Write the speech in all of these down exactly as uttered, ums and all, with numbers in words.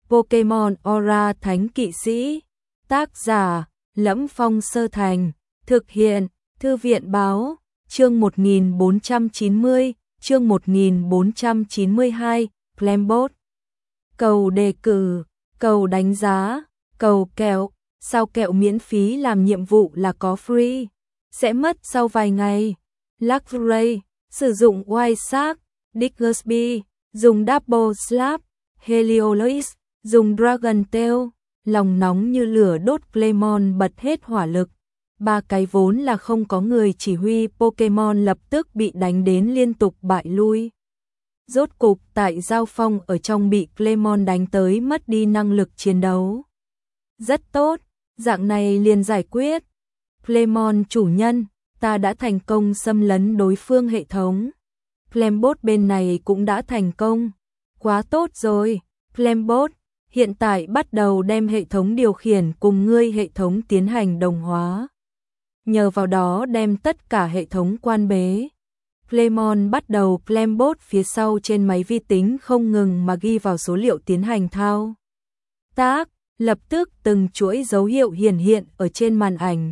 Pokemon Aura Thánh Kỵ Sĩ. Tác giả: Lẫm Phong Sơ Thành. Thực hiện: Thư viện báo. Chương một nghìn bốn trăm chín mươi, chương một nghìn bốn trăm chín mươi hai, Flambot. Cầu đề cử, cầu đánh giá, cầu kẹo, sao kẹo miễn phí làm nhiệm vụ là có free, sẽ mất sau vài ngày. Luxray, sử dụng White Shark, Diggersby, dùng Double Slap, Heliolisk, dùng Dragon Tail, lòng nóng như lửa đốt Clemon bật hết hỏa lực. Ba cái vốn là không có người chỉ huy Pokemon lập tức bị đánh đến liên tục bại lui. Rốt cục tại giao phong ở trong bị Clemon đánh tới mất đi năng lực chiến đấu. Rất tốt, dạng này liền giải quyết. Clemon chủ nhân, ta đã thành công xâm lấn đối phương hệ thống. Flambot bên này cũng đã thành công. Quá tốt rồi, Flambot, hiện tại bắt đầu đem hệ thống điều khiển cùng ngươi hệ thống tiến hành đồng hóa. Nhờ vào đó đem tất cả hệ thống quan bế. Clemon bắt đầu Flambot phía sau trên máy vi tính không ngừng mà ghi vào số liệu tiến hành thao tác, lập tức từng chuỗi dấu hiệu hiển hiện ở trên màn ảnh.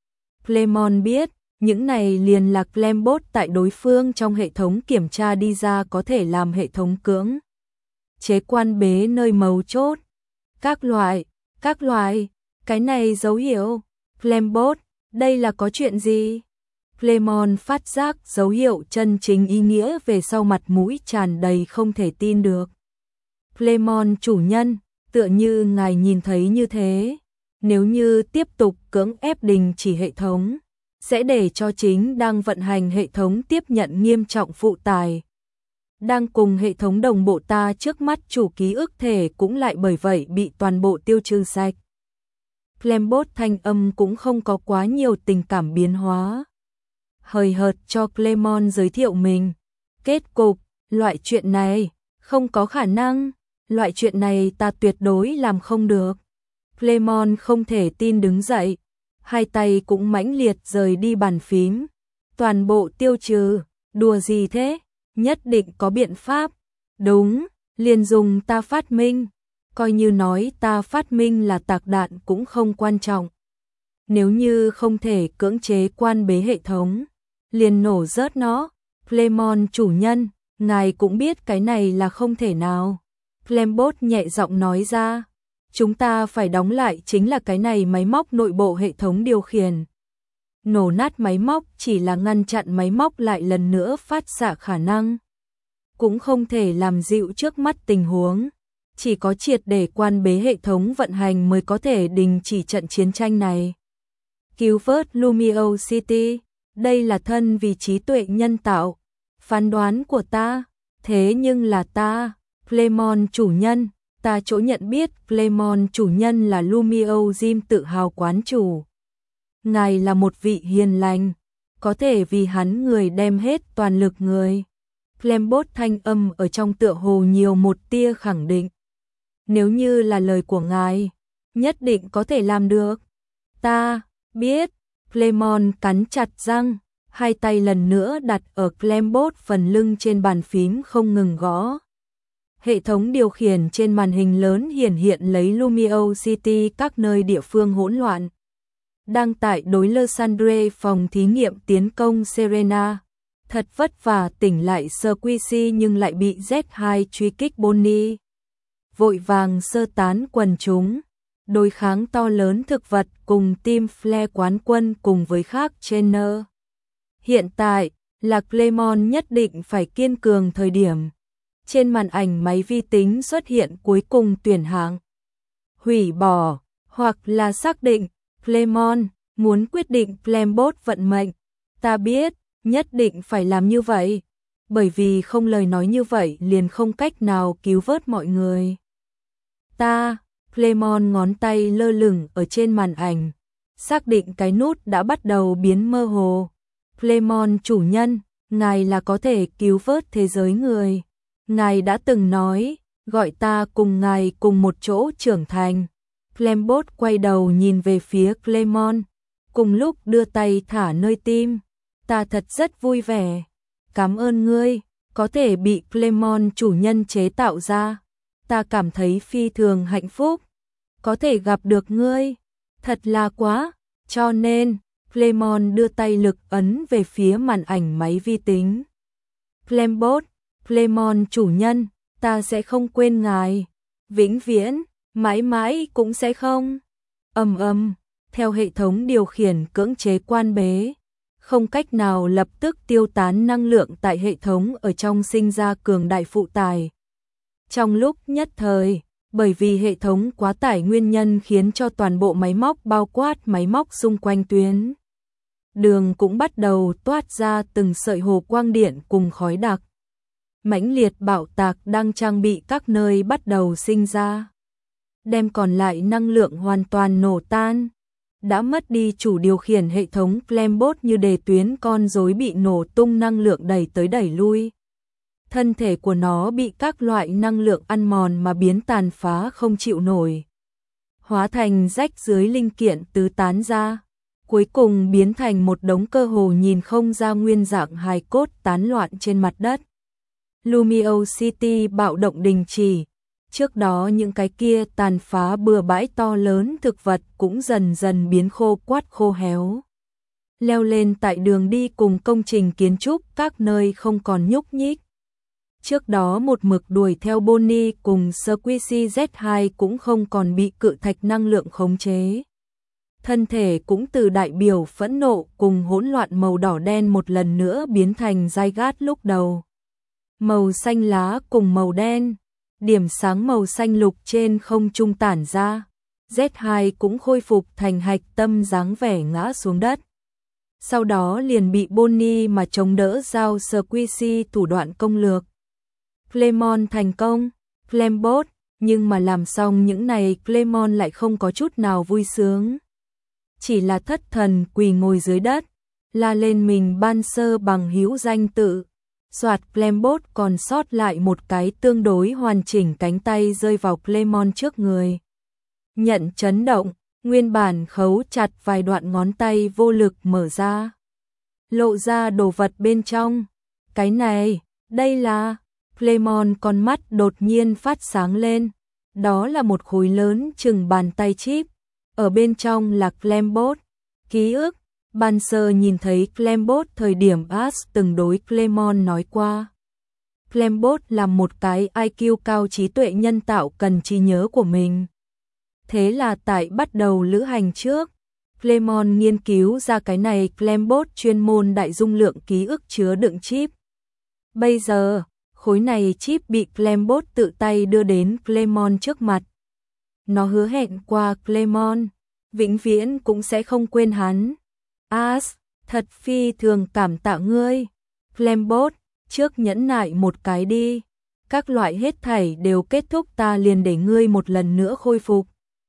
Clemon biết, những này liền là Flambot tại đối phương trong hệ thống kiểm tra đi ra có thể làm hệ thống cưỡng chế quan bế nơi mấu chốt. Các loại, các loại, cái này dấu hiệu. Flambot, đây là có chuyện gì? Clemon phát giác dấu hiệu chân chính ý nghĩa về sau mặt mũi tràn đầy không thể tin được. Clemon chủ nhân, tựa như ngài nhìn thấy như thế, nếu như tiếp tục cưỡng ép đình chỉ hệ thống, sẽ để cho chính đang vận hành hệ thống tiếp nhận nghiêm trọng phụ tải. Đang cùng hệ thống đồng bộ ta trước mắt chủ ký ức thể cũng lại bởi vậy bị toàn bộ tiêu trừ sạch. Flambot thanh âm cũng không có quá nhiều tình cảm biến hóa. Hời hợt cho Clemon giới thiệu mình. Kết cục, loại chuyện này, không có khả năng, loại chuyện này ta tuyệt đối làm không được. Clemon không thể tin đứng dậy, hai tay cũng mãnh liệt rời đi bàn phím. Toàn bộ tiêu trừ, đùa gì thế, nhất định có biện pháp. Đúng, liền dùng ta phát minh. Coi như nói ta phát minh là tạc đạn cũng không quan trọng. Nếu như không thể cưỡng chế quan bế hệ thống, liền nổ rớt nó. Clemon chủ nhân, ngài cũng biết cái này là không thể nào. Flambot nhẹ giọng nói ra, chúng ta phải đóng lại chính là cái này máy móc nội bộ hệ thống điều khiển. Nổ nát máy móc chỉ là ngăn chặn máy móc lại lần nữa phát xạ khả năng. Cũng không thể làm dịu trước mắt tình huống. Chỉ có triệt để quan bế hệ thống vận hành mới có thể đình chỉ trận chiến tranh này. Cứu vớt Lumio City, đây là thân vì trí tuệ nhân tạo. Phán đoán của ta, thế nhưng là ta, Clemon chủ nhân, ta chỗ nhận biết Clemon chủ nhân là Lumio Gym tự hào quán chủ. Ngài là một vị hiền lành, có thể vì hắn người đem hết toàn lực người. Flambot thanh âm ở trong tựa hồ nhiều một tia khẳng định. Nếu như là lời của ngài, nhất định có thể làm được. Ta biết. Clemon cắn chặt răng, hai tay lần nữa đặt ở Flambot phần lưng trên bàn phím không ngừng gõ. Hệ thống điều khiển trên màn hình lớn hiển hiện lấy Lumio City các nơi địa phương hỗn loạn. Đang tại đối Lysandre phòng thí nghiệm tiến công Serena. Thật vất vả tỉnh lại Squishy nhưng lại bị Z hai truy kích Bonnie. Vội vàng sơ tán quần chúng, đối kháng to lớn thực vật cùng team Flare quán quân cùng với khác trainer. Hiện tại là Clemon nhất định phải kiên cường thời điểm. Trên màn ảnh máy vi tính xuất hiện cuối cùng tuyển hạng. Hủy bỏ, hoặc là xác định, Clemon muốn quyết định Flambot vận mệnh. Ta biết, nhất định phải làm như vậy, bởi vì không lời nói như vậy liền không cách nào cứu vớt mọi người. Ta, Clemon ngón tay lơ lửng ở trên màn ảnh, xác định cái nút đã bắt đầu biến mơ hồ. Clemon chủ nhân, ngài là có thể cứu vớt thế giới người. Ngài đã từng nói, gọi ta cùng ngài cùng một chỗ trưởng thành. Flambot quay đầu nhìn về phía Clemon, cùng lúc đưa tay thả nơi tim. Ta thật rất vui vẻ. Cảm ơn ngươi, có thể bị Clemon chủ nhân chế tạo ra. ta cảm thấy phi thường hạnh phúc. Có thể gặp được ngươi, thật là quá, cho nên, Clement đưa tay lực ấn về phía màn ảnh máy vi tính. Clembot, Clement chủ nhân, ta sẽ không quên ngài, vĩnh viễn, mãi mãi cũng sẽ không. Ầm ầm, theo hệ thống điều khiển cưỡng chế quan bế, không cách nào lập tức tiêu tán năng lượng tại hệ thống ở trong sinh ra cường đại phụ tải. Trong lúc nhất thời, bởi vì hệ thống quá tải nguyên nhân khiến cho toàn bộ máy móc bao quát máy móc xung quanh tuyến đường cũng bắt đầu toát ra từng sợi hồ quang điện cùng khói đặc. Mãnh liệt bạo tạc đang trang bị các nơi bắt đầu sinh ra, đem còn lại năng lượng hoàn toàn nổ tan. Đã mất đi chủ điều khiển hệ thống, Clembot như đề tuyến con rối bị nổ tung năng lượng đẩy tới đẩy lui. Thân thể của nó bị các loại năng lượng ăn mòn mà biến tàn phá không chịu nổi, hóa thành rách dưới linh kiện tứ tán ra, cuối cùng biến thành một đống cơ hồ nhìn không ra nguyên dạng hài cốt tán loạn trên mặt đất. Lumio City bạo động đình chỉ. Trước đó những cái kia tàn phá bừa bãi to lớn thực vật cũng dần dần biến khô quắt khô héo. Leo lên tại đường đi cùng công trình kiến trúc các nơi không còn nhúc nhích. Trước đó một mực đuổi theo Bonnie cùng Squishy Z hai cũng không còn bị cự thạch năng lượng khống chế. Thân thể cũng từ đại biểu phẫn nộ cùng hỗn loạn màu đỏ đen một lần nữa biến thành Zygarde lúc đầu. Màu xanh lá cùng màu đen, điểm sáng màu xanh lục trên không trung tản ra. Z hai cũng khôi phục thành hạch tâm dáng vẻ ngã xuống đất. Sau đó liền bị Bonnie mà chống đỡ giao Squishy thủ đoạn công lược. Clement thành công, Clembot, nhưng mà làm xong những này Clement lại không có chút nào vui sướng. Chỉ là thất thần quỳ ngồi dưới đất, la lên mình ban sơ bằng hữu danh tự. Soạt, Clembot còn sót lại một cái tương đối hoàn chỉnh cánh tay rơi vào Clement trước người. Nhận chấn động, nguyên bản khấu chặt vài đoạn ngón tay vô lực mở ra. Lộ ra đồ vật bên trong. Cái này, đây là... Clement con mắt đột nhiên phát sáng lên. Đó là một khối lớn chừng bàn tay chip. Ở bên trong là Clembot. Ký ức. Ban sơ nhìn thấy Clembot thời điểm Ash từng đối Clement nói qua. Clembot là một cái i kiu cao trí tuệ nhân tạo cần trí nhớ của mình. Thế là tại bắt đầu lữ hành trước, Clement nghiên cứu ra cái này Clembot chuyên môn đại dung lượng ký ức chứa đựng chip. Bây giờ, khối này chip bị Clembot tự tay đưa đến Clement trước mặt. Nó hứa hẹn qua Clement, vĩnh viễn cũng sẽ không quên hắn. Ash, thật phi thường cảm tạ ngươi. Clembot, trước nhẫn nại một cái đi. Các loại hết thảy đều kết thúc, ta liền để ngươi một lần nữa khôi phục.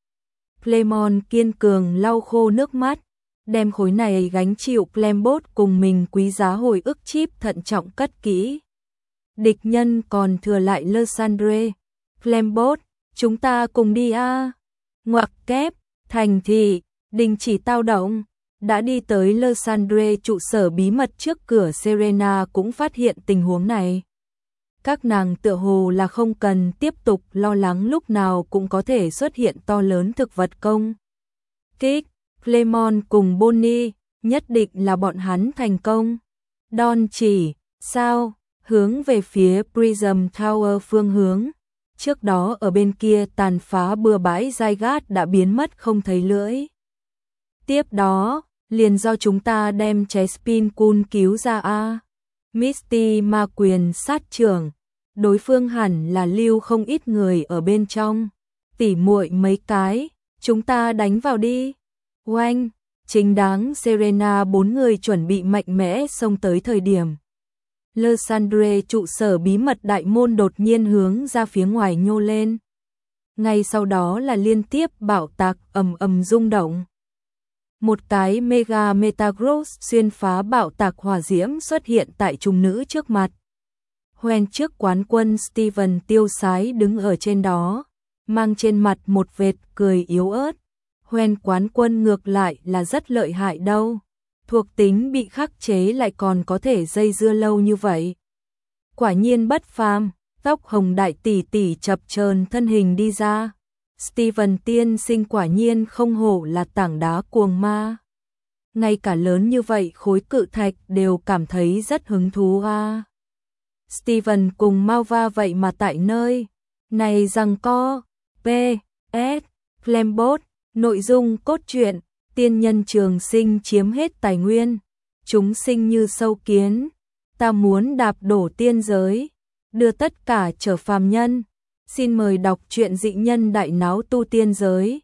Clement kiên cường lau khô nước mắt, đem khối này gánh chịu Clembot cùng mình quý giá hồi ức chip thận trọng cất kỹ. Địch nhân còn thừa lại Lysandre. Clembot, chúng ta cùng đi a. Ngoặc kép, thành thị, đình chỉ tao động. Đã đi tới Lysandre trụ sở bí mật trước cửa, Serena cũng phát hiện tình huống này. Các nàng tựa hồ là không cần tiếp tục lo lắng lúc nào cũng có thể xuất hiện to lớn thực vật công kích. Clement cùng Bonnie, nhất định là bọn hắn thành công. Don chỉ, sao, hướng về phía Prism Tower phương hướng. Trước đó ở bên kia tàn phá bừa bãi Zygarde đã biến mất không thấy lưỡi. Tiếp đó, liền do chúng ta đem Chespin Kun cứu ra a. Misty ma quyền sát trưởng, đối phương hẳn là lưu không ít người ở bên trong. Tỉ muội mấy cái, chúng ta đánh vào đi. Oanh, chính đáng Serena bốn người chuẩn bị mạnh mẽ xông tới thời điểm. Lysandre trụ sở bí mật đại môn đột nhiên hướng ra phía ngoài nhô lên. Ngay sau đó là liên tiếp bạo tạc ầm ầm rung động. Một cái Mega Metagross xuyên phá bạo tạc hỏa diễm xuất hiện tại trung nữ trước mặt. Hoen trước quán quân Steven tiêu sái đứng ở trên đó, mang trên mặt một vệt cười yếu ớt. Hoen quán quân ngược lại là rất lợi hại đâu. Thuộc tính bị khắc chế lại còn có thể dây dưa lâu như vậy. Quả nhiên bất phàm, Tóc hồng đại tỷ tỷ chập chờn thân hình đi ra. Steven tiên sinh quả nhiên không hổ là tảng đá cuồng ma. Ngay cả lớn như vậy khối cự thạch đều cảm thấy rất hứng thú à. Steven cùng Malva vậy mà tại nơi này giằng co. P S Flambot. Nội dung cốt truyện: tiên nhân trường sinh chiếm hết tài nguyên, chúng sinh như sâu kiến, ta muốn đạp đổ tiên giới, đưa tất cả trở phàm nhân. Xin mời đọc truyện Dị nhân đại náo tu tiên giới.